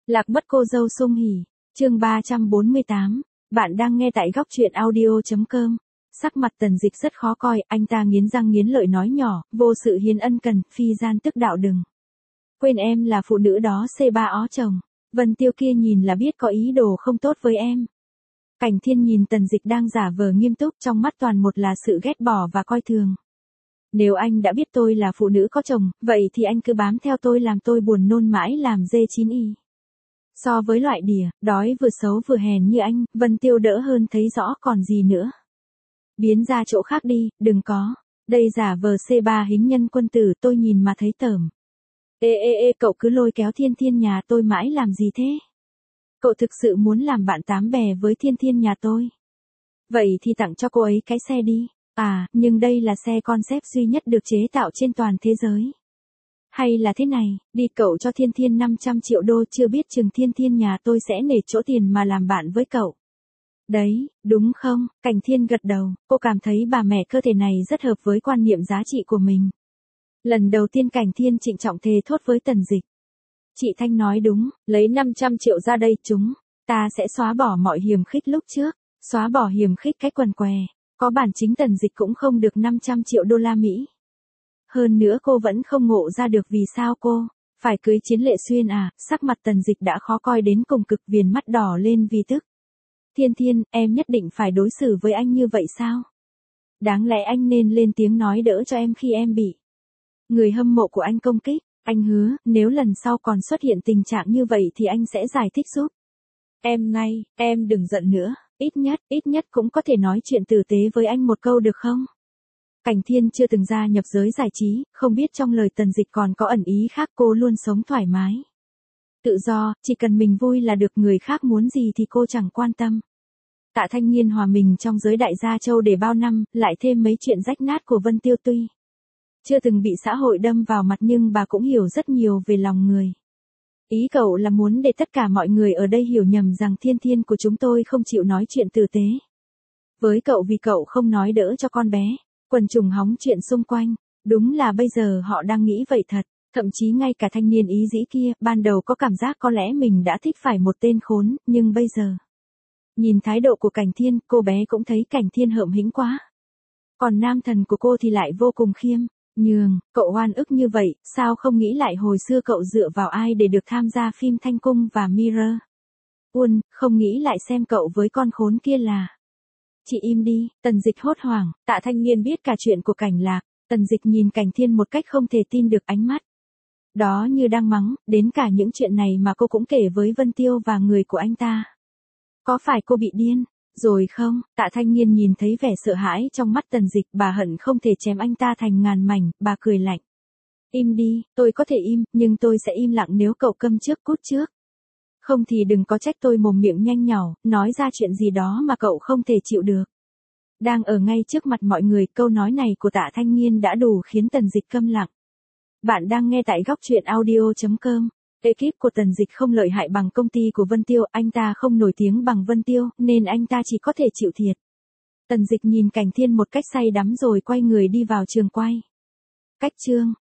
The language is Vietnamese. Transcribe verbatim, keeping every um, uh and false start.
Lạc mất cô dâu Sung Hỉ, chương ba trăm bốn mươi tám, bạn đang nghe tại góc truyện audio.com. Sắc mặt Tần Dịch rất khó coi, anh ta nghiến răng nghiến lợi nói nhỏ, vô sự hiến ân cần, phi gian tức đạo đừng. Quên em là phụ nữ đó xê ba ó chồng, Vân Tiêu kia nhìn là biết có ý đồ không tốt với em. Cảnh Thiên nhìn Tần Dịch đang giả vờ nghiêm túc, trong mắt toàn một là sự ghét bỏ và coi thường. Nếu anh đã biết tôi là phụ nữ có chồng, vậy thì anh cứ bám theo tôi làm tôi buồn nôn mãi làm dê chín y. So với loại đỉa, đói vừa xấu vừa hèn như anh, Vân Tiêu đỡ hơn thấy rõ còn gì nữa. Biến ra chỗ khác đi, đừng có. Đây giả vờ xê ba hình nhân quân tử, tôi nhìn mà thấy tởm. Ê ê ê, cậu cứ lôi kéo Thiên Thiên nhà tôi mãi làm gì thế? Cậu thực sự muốn làm bạn tám bè với Thiên Thiên nhà tôi? Vậy thì tặng cho cô ấy cái xe đi. À, nhưng đây là xe concept duy nhất được chế tạo trên toàn thế giới. Hay là thế này, đi cậu cho Thiên Thiên năm trăm triệu đô, chưa biết chừng Thiên Thiên nhà tôi sẽ nể chỗ tiền mà làm bạn với cậu. Đấy, đúng không? Cảnh Thiên gật đầu, cô cảm thấy bà mẹ cơ thể này rất hợp với quan niệm giá trị của mình. Lần đầu tiên Cảnh Thiên trịnh trọng thề thốt với Tần Dịch. Chị Thanh nói đúng, lấy năm trăm triệu ra đây chúng, ta sẽ xóa bỏ mọi hiềm khích lúc trước, xóa bỏ hiềm khích cái quần què. Có bản chính Tần Dịch cũng không được năm trăm triệu đô la Mỹ. Hơn nữa cô vẫn không ngộ ra được vì sao cô phải cưới Chiến Lệ Xuyên à, sắc mặt Tần Dịch đã khó coi đến cùng cực, viền mắt đỏ lên vì tức. Thiên Thiên, em nhất định phải đối xử với anh như vậy sao? Đáng lẽ anh nên lên tiếng nói đỡ cho em khi em bị người hâm mộ của anh công kích. Anh hứa, nếu lần sau còn xuất hiện tình trạng như vậy thì anh sẽ giải thích giúp em ngay, em đừng giận nữa. Ít nhất, ít nhất cũng có thể nói chuyện tử tế với anh một câu được không? Cảnh Thiên chưa từng gia nhập giới giải trí, không biết trong lời Tần Dịch còn có ẩn ý khác, cô luôn sống thoải mái. Tự do, chỉ cần mình vui là được, người khác muốn gì thì cô chẳng quan tâm. Tạ Thanh Nghiên hòa mình trong giới đại gia châu để bao năm, lại thêm mấy chuyện rách nát của Vân Tiêu, tuy chưa từng bị xã hội đâm vào mặt nhưng bà cũng hiểu rất nhiều về lòng người. Ý cậu là muốn để tất cả mọi người ở đây hiểu nhầm rằng Thiên Thiên của chúng tôi không chịu nói chuyện tử tế với cậu vì cậu không nói đỡ cho con bé. Quần trùng hóng chuyện xung quanh, đúng là bây giờ họ đang nghĩ vậy thật, thậm chí ngay cả thanh niên ý dĩ kia, ban đầu có cảm giác có lẽ mình đã thích phải một tên khốn, nhưng bây giờ, nhìn thái độ của Cảnh Thiên, cô bé cũng thấy Cảnh Thiên hợm hĩnh quá. Còn nam thần của cô thì lại vô cùng khiêm nhường, cậu oan ức như vậy, sao không nghĩ lại hồi xưa cậu dựa vào ai để được tham gia phim Thanh Cung và Mirror? Uôn, không nghĩ lại xem cậu với con khốn kia là... Chị im đi, Tần Dịch hốt hoảng, Tạ Thanh Nghiên biết cả chuyện của Cảnh Lạc, Tần Dịch nhìn Cảnh Thiên một cách không thể tin được, ánh mắt đó như đang mắng, đến cả những chuyện này mà cô cũng kể với Vân Tiêu và người của anh ta. Có phải cô bị điên rồi không? Tạ Thanh Nghiên nhìn thấy vẻ sợ hãi trong mắt Tần Dịch, bà hận không thể chém anh ta thành ngàn mảnh, bà cười lạnh. Im đi, tôi có thể im, nhưng tôi sẽ im lặng nếu cậu câm trước cút trước. Không thì đừng có trách tôi mồm miệng nhanh nhảu, nói ra chuyện gì đó mà cậu không thể chịu được. Đang ở ngay trước mặt mọi người, câu nói này của Tạ Thanh Nghiên đã đủ khiến Tần Dịch câm lặng. Bạn đang nghe tại góc truyện audio.com. Ekip của Tần Dịch không lợi hại bằng công ty của Vân Tiêu, anh ta không nổi tiếng bằng Vân Tiêu, nên anh ta chỉ có thể chịu thiệt. Tần Dịch nhìn Cảnh Thiên một cách say đắm rồi quay người đi vào trường quay. Cách chương,